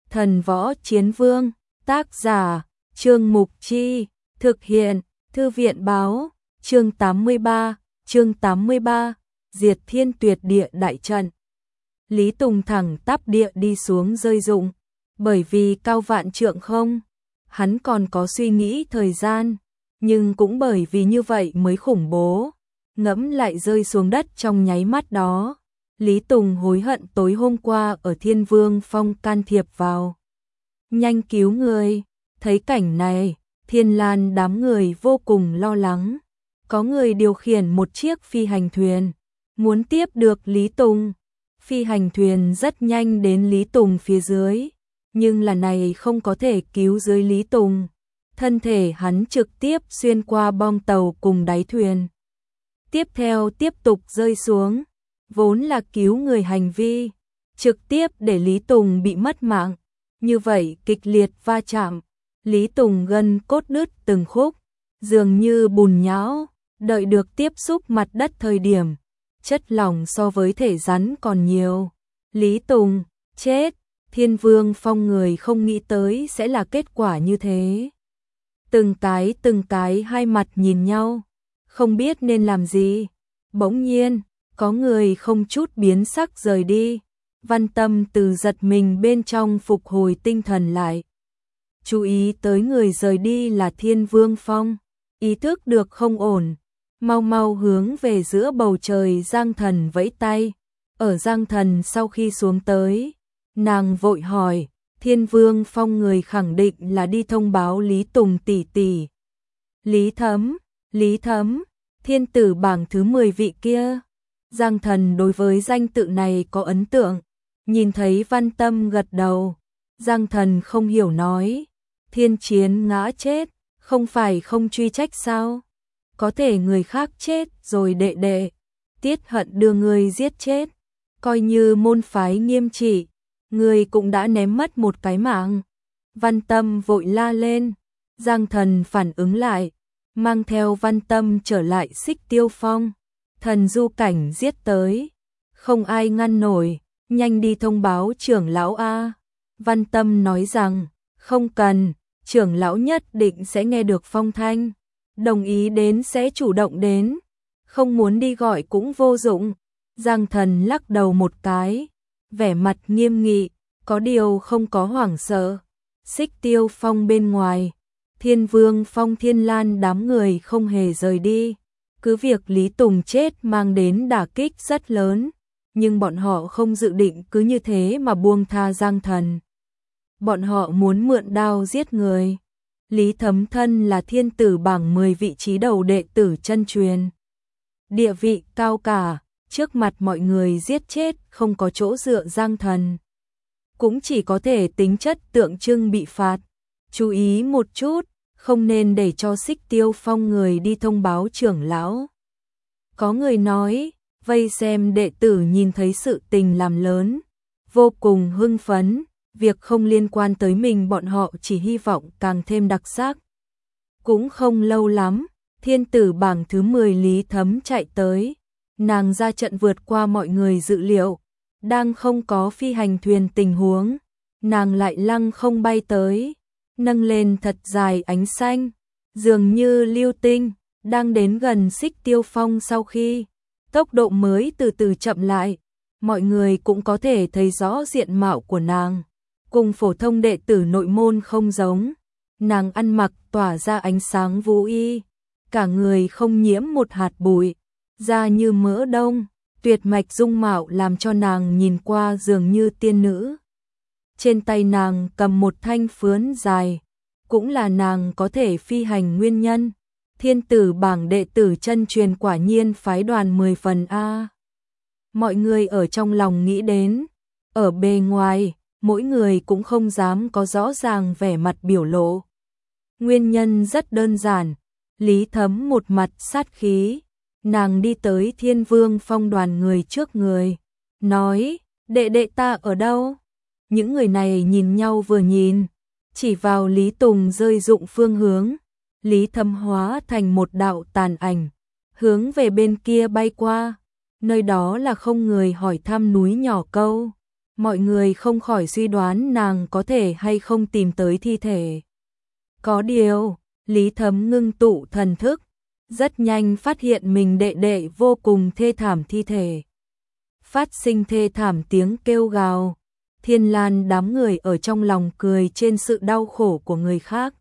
Thần Võ Chiến Vương, tác giả, Trương Mục Chi, thực hiện, Thư viện Báo, chương 83, Diệt Thiên Tuyệt Địa Đại Trận. Lý Tùng thẳng tắp địa đi xuống rơi rụng, bởi vì cao vạn trượng không, hắn còn có suy nghĩ thời gian, nhưng cũng bởi vì như vậy mới khủng bố, ngẫm lại rơi xuống đất trong nháy mắt đó. Lý Tùng hối hận tối hôm qua ở Thiên Vương Phong can thiệp vào, nhanh cứu người. Thấy cảnh này, Thiên Lan đám người vô cùng lo lắng. Có người điều khiển một chiếc phi hành thuyền, muốn tiếp được Lý Tùng. Phi hành thuyền rất nhanh đến Lý Tùng phía dưới, nhưng là này không có thể cứu dưới Lý Tùng. Thân thể hắn trực tiếp xuyên qua bong tàu cùng đáy thuyền. Tiếp theo tiếp tục rơi xuống, vốn là cứu người hành vi, trực tiếp để Lý Tùng bị mất mạng. Như vậy kịch liệt va chạm, Lý Tùng gân cốt đứt từng khúc, dường như bùn nhão, đợi được tiếp xúc mặt đất thời điểm, chất lỏng so với thể rắn còn nhiều. Lý Tùng, chết, Thiên Vương Phong người không nghĩ tới sẽ là kết quả như thế. Từng cái hai mặt nhìn nhau, không biết nên làm gì. Bỗng nhiên, có người không chút biến sắc rời đi. Văn Tâm từ giật mình bên trong phục hồi tinh thần lại. Chú ý tới người rời đi là Thiên Vương Phong, ý thức được không ổn, mau mau hướng về giữa bầu trời Giang Thần vẫy tay. Ở Giang Thần sau khi xuống tới, nàng vội hỏi, Thiên Vương Phong người khẳng định là đi thông báo Lý Tùng tỷ tỷ. Lý Thấm, thiên tử bảng thứ 10 vị kia. Giang Thần đối với danh tự này có ấn tượng, nhìn thấy Văn Tâm gật đầu, Giang Thần không hiểu nói, Thiên Chiến ngã chết, không phải không truy trách sao? Có thể người khác chết rồi đệ đệ, Tiết Hận đưa người giết chết, coi như môn phái nghiêm trị, người cũng đã ném mất một cái mạng. Văn Tâm vội la lên, Giang Thần phản ứng lại, mang theo Văn Tâm trở lại Xích Tiêu Phong. Thần du cảnh giết tới, không ai ngăn nổi, nhanh đi thông báo trưởng lão a. Văn Tâm nói rằng, không cần, trưởng lão nhất định sẽ nghe được phong thanh, đồng ý đến sẽ chủ động đến, không muốn đi gọi cũng vô dụng. Giang Thần lắc đầu một cái, vẻ mặt nghiêm nghị, có điều không có hoảng sợ. Xích Tiêu Phong bên ngoài, Thiên Vương Phong Thiên Lan đám người không hề rời đi. Cứ việc Lý Tùng chết mang đến đả kích rất lớn, nhưng bọn họ không dự định cứ như thế mà buông tha Giang Thần. Bọn họ muốn mượn đao giết người. Lý Thấm thân là thiên tử bảng 10 vị trí đầu đệ tử chân truyền. Địa vị cao cả, trước mặt mọi người giết chết không có chỗ dựa Giang Thần. Cũng chỉ có thể tính chất tượng trưng bị phạt. Chú ý một chút, không nên để cho Xích Tiêu Phong người đi thông báo trưởng lão. Có người nói, vây xem đệ tử nhìn thấy sự tình làm lớn, vô cùng hưng phấn, việc không liên quan tới mình bọn họ chỉ hy vọng càng thêm đặc sắc. Cũng không lâu lắm, thiên tử bảng thứ 10 Lý Thấm chạy tới, nàng ra trận vượt qua mọi người dự liệu, đang không có phi hành thuyền tình huống, nàng lại lăng không bay tới, nâng lên thật dài ánh xanh, dường như lưu tinh, đang đến gần Xích Tiêu Phong sau khi tốc độ mới từ từ chậm lại, mọi người cũng có thể thấy rõ diện mạo của nàng, cùng phổ thông đệ tử nội môn không giống. Nàng ăn mặc tỏa ra ánh sáng vũ y, cả người không nhiễm một hạt bụi, da như mỡ đông, tuyệt mạch dung mạo làm cho nàng nhìn qua dường như tiên nữ. Trên tay nàng cầm một thanh phướn dài, cũng là nàng có thể phi hành nguyên nhân. Thiên tử bảng đệ tử chân truyền quả nhiên phái đoàn 10 phần a. Mọi người ở trong lòng nghĩ đến, ở bề ngoài, mỗi người cũng không dám có rõ ràng vẻ mặt biểu lộ. Nguyên nhân rất đơn giản, Lý Thấm một mặt sát khí, nàng đi tới Thiên Vương Phong đoàn người trước người, nói, đệ đệ ta ở đâu? Những người này nhìn nhau vừa nhìn, chỉ vào Lý Tùng rơi rụng phương hướng. Lý Thấm hóa thành một đạo tàn ảnh, hướng về bên kia bay qua, nơi đó là không người hỏi thăm núi nhỏ câu. mọi người không khỏi suy đoán nàng có thể hay không tìm tới thi thể. Có điều, Lý Thấm ngưng tụ thần thức, rất nhanh phát hiện mình đệ đệ vô cùng thê thảm thi thể. Phát sinh thê thảm tiếng kêu gào, Thiên Lan đám người ở trong lòng cười trên sự đau khổ của người khác.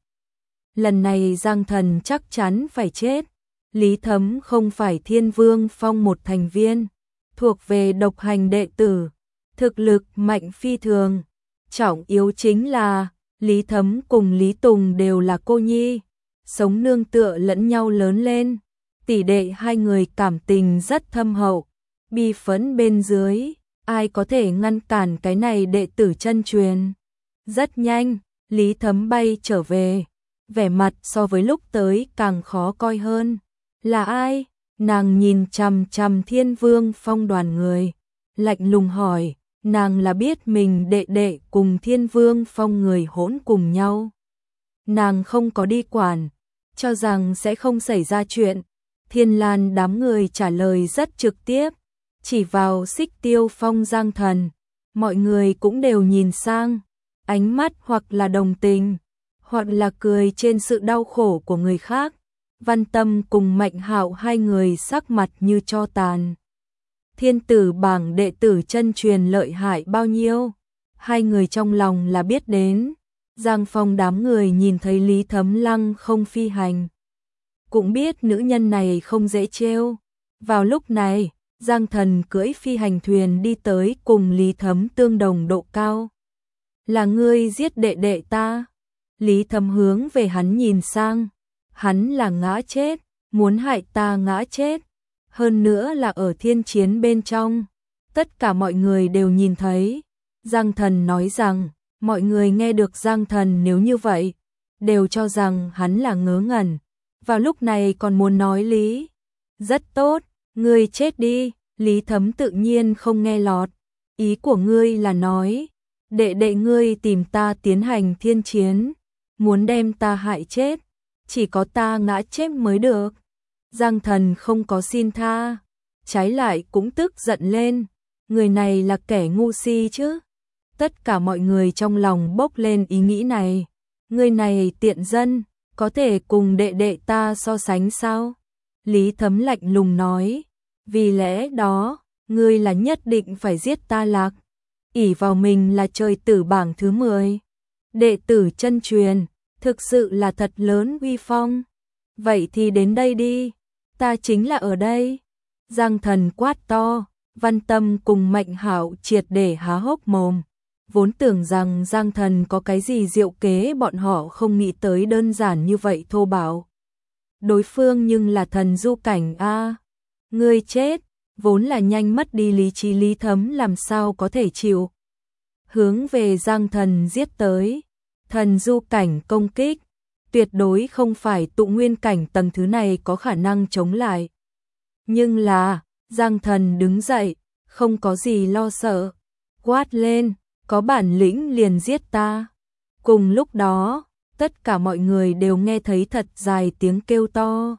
Lần này Giang Thần chắc chắn phải chết. Lý Thấm không phải Thiên Vương Phong một thành viên, thuộc về độc hành đệ tử, thực lực mạnh phi thường. Trọng yếu chính là Lý Thấm cùng Lý Tùng đều là cô nhi, sống nương tựa lẫn nhau lớn lên. Tỷ đệ hai người cảm tình rất thâm hậu, bi phẫn bên dưới, ai có thể ngăn cản cái này đệ tử chân truyền. Rất nhanh, Lý Thấm bay trở về, vẻ mặt so với lúc tới càng khó coi hơn. Là ai? Nàng nhìn chằm chằm Thiên Vương Phong đoàn người, lạnh lùng hỏi. Nàng là biết mình đệ đệ cùng Thiên Vương Phong người hỗn cùng nhau. Nàng không có đi quản, cho rằng sẽ không xảy ra chuyện. Thiên Lan đám người trả lời rất trực tiếp, chỉ vào Xích Tiêu Phong Giang Thần. Mọi người cũng đều nhìn sang, ánh mắt hoặc là đồng tình, hoặc là cười trên sự đau khổ của người khác. Văn Tâm cùng Mạnh Hạo hai người sắc mặt như tro tàn. Thiên tử bảng đệ tử chân truyền lợi hại bao nhiêu, hai người trong lòng là biết đến. Giang Phong đám người nhìn thấy Lý Thấm lăng không phi hành, cũng biết nữ nhân này không dễ trêu. Vào lúc này, Giang Thần cưỡi phi hành thuyền đi tới cùng Lý Thấm tương đồng độ cao. Là ngươi giết đệ đệ ta? Lý Thấm hướng về hắn nhìn sang. Hắn là ngã chết, muốn hại ta ngã chết. Hơn nữa là ở thiên chiến bên trong. Tất cả mọi người đều nhìn thấy. Giang Thần nói rằng, mọi người nghe được Giang Thần nếu như vậy, đều cho rằng hắn là ngớ ngẩn. Vào lúc này còn muốn nói lý. Rất tốt, ngươi chết đi. Lý Thấm tự nhiên không nghe lọt. Ý của ngươi là nói, đệ đệ ngươi tìm ta tiến hành thiên chiến, muốn đem ta hại chết, chỉ có ta ngã chết mới được. Giang Thần không có xin tha, trái lại cũng tức giận lên. Người này là kẻ ngu si chứ. Tất cả mọi người trong lòng bốc lên ý nghĩ này. Người này tiện dân, có thể cùng đệ đệ ta so sánh sao? Lý Thấm lạnh lùng nói. Vì lẽ đó, ngươi là nhất định phải giết ta lạc. Ỷ vào mình là trời tử bảng thứ 10. Đệ tử chân truyền, thực sự là thật lớn uy phong. Vậy thì đến đây đi, ta chính là ở đây. Giang Thần quát to, Văn Tâm cùng Mạnh Hạo triệt để há hốc mồm. Vốn tưởng rằng Giang Thần có cái gì diệu kế, bọn họ không nghĩ tới đơn giản như vậy thô bạo. Đối phương nhưng là thần du cảnh a. Ngươi chết, vốn là nhanh mất đi lý trí Lý Thấm làm sao có thể chịu. Hướng về Giang Thần giết tới, thần du cảnh công kích, tuyệt đối không phải tụ nguyên cảnh tầng thứ này có khả năng chống lại. Nhưng là, Giang Thần đứng dậy, không có gì lo sợ, quát lên, có bản lĩnh liền giết ta. Cùng lúc đó, tất cả mọi người đều nghe thấy thật dài tiếng kêu to.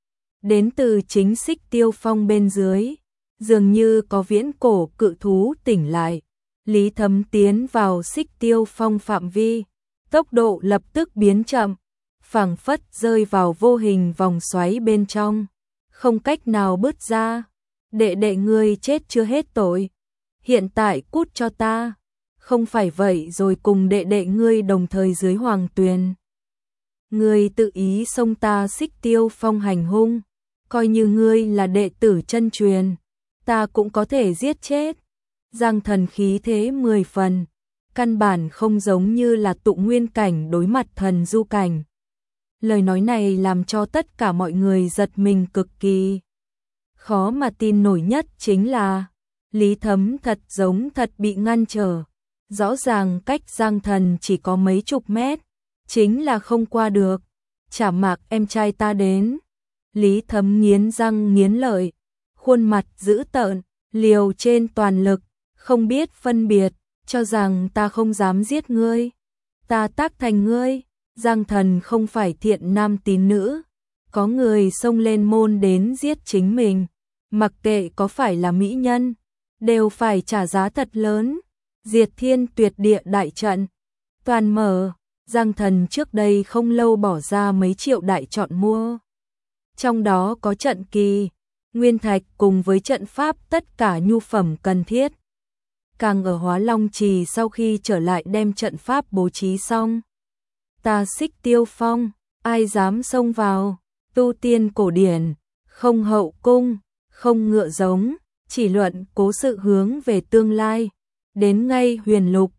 Đến từ chính Xích Tiêu Phong bên dưới, dường như có viễn cổ cự thú tỉnh lại. Lý Thấm tiến vào Xích Tiêu Phong phạm vi, tốc độ lập tức biến chậm, phảng phất rơi vào vô hình vòng xoáy bên trong, không cách nào bứt ra. Đệ đệ ngươi chết chưa hết tội, hiện tại cút cho ta, không phải vậy rồi cùng đệ đệ ngươi đồng thời dưới hoàng tuyền. Ngươi tự ý xông ta Xích Tiêu Phong hành hung, coi như ngươi là đệ tử chân truyền, ta cũng có thể giết chết. Giang Thần khí thế 10 phần, căn bản không giống như là tụ nguyên cảnh đối mặt thần du cảnh. Lời nói này làm cho tất cả mọi người giật mình cực kỳ. Khó mà tin nổi nhất chính là Lý Thấm thật giống thật bị ngăn trở. Rõ ràng cách Giang Thần chỉ có mấy chục mét, chính là không qua được. Chả mạc em trai ta đến. Lý Thấm nghiến răng nghiến lợi, khuôn mặt dữ tợn, liều trên toàn lực, không biết phân biệt, cho rằng ta không dám giết ngươi, ta tác thành ngươi. Giang Thần không phải thiện nam tín nữ, có người xông lên môn đến giết chính mình, mặc kệ có phải là mỹ nhân, đều phải trả giá thật lớn. Diệt thiên tuyệt địa đại trận, toàn mở, Giang Thần trước đây không lâu bỏ ra mấy triệu đại chọn mua. Trong đó có trận kỳ, nguyên thạch cùng với trận pháp tất cả nhu phẩm cần thiết. Càng ở Hóa Long Trì sau khi trở lại đem trận pháp bố trí xong. Ta Xích Tiêu Phong, ai dám xông vào, tu tiên cổ điển, không hậu cung, không ngựa giống, chỉ luận cố sự hướng về tương lai. Đến ngay Huyền Lục,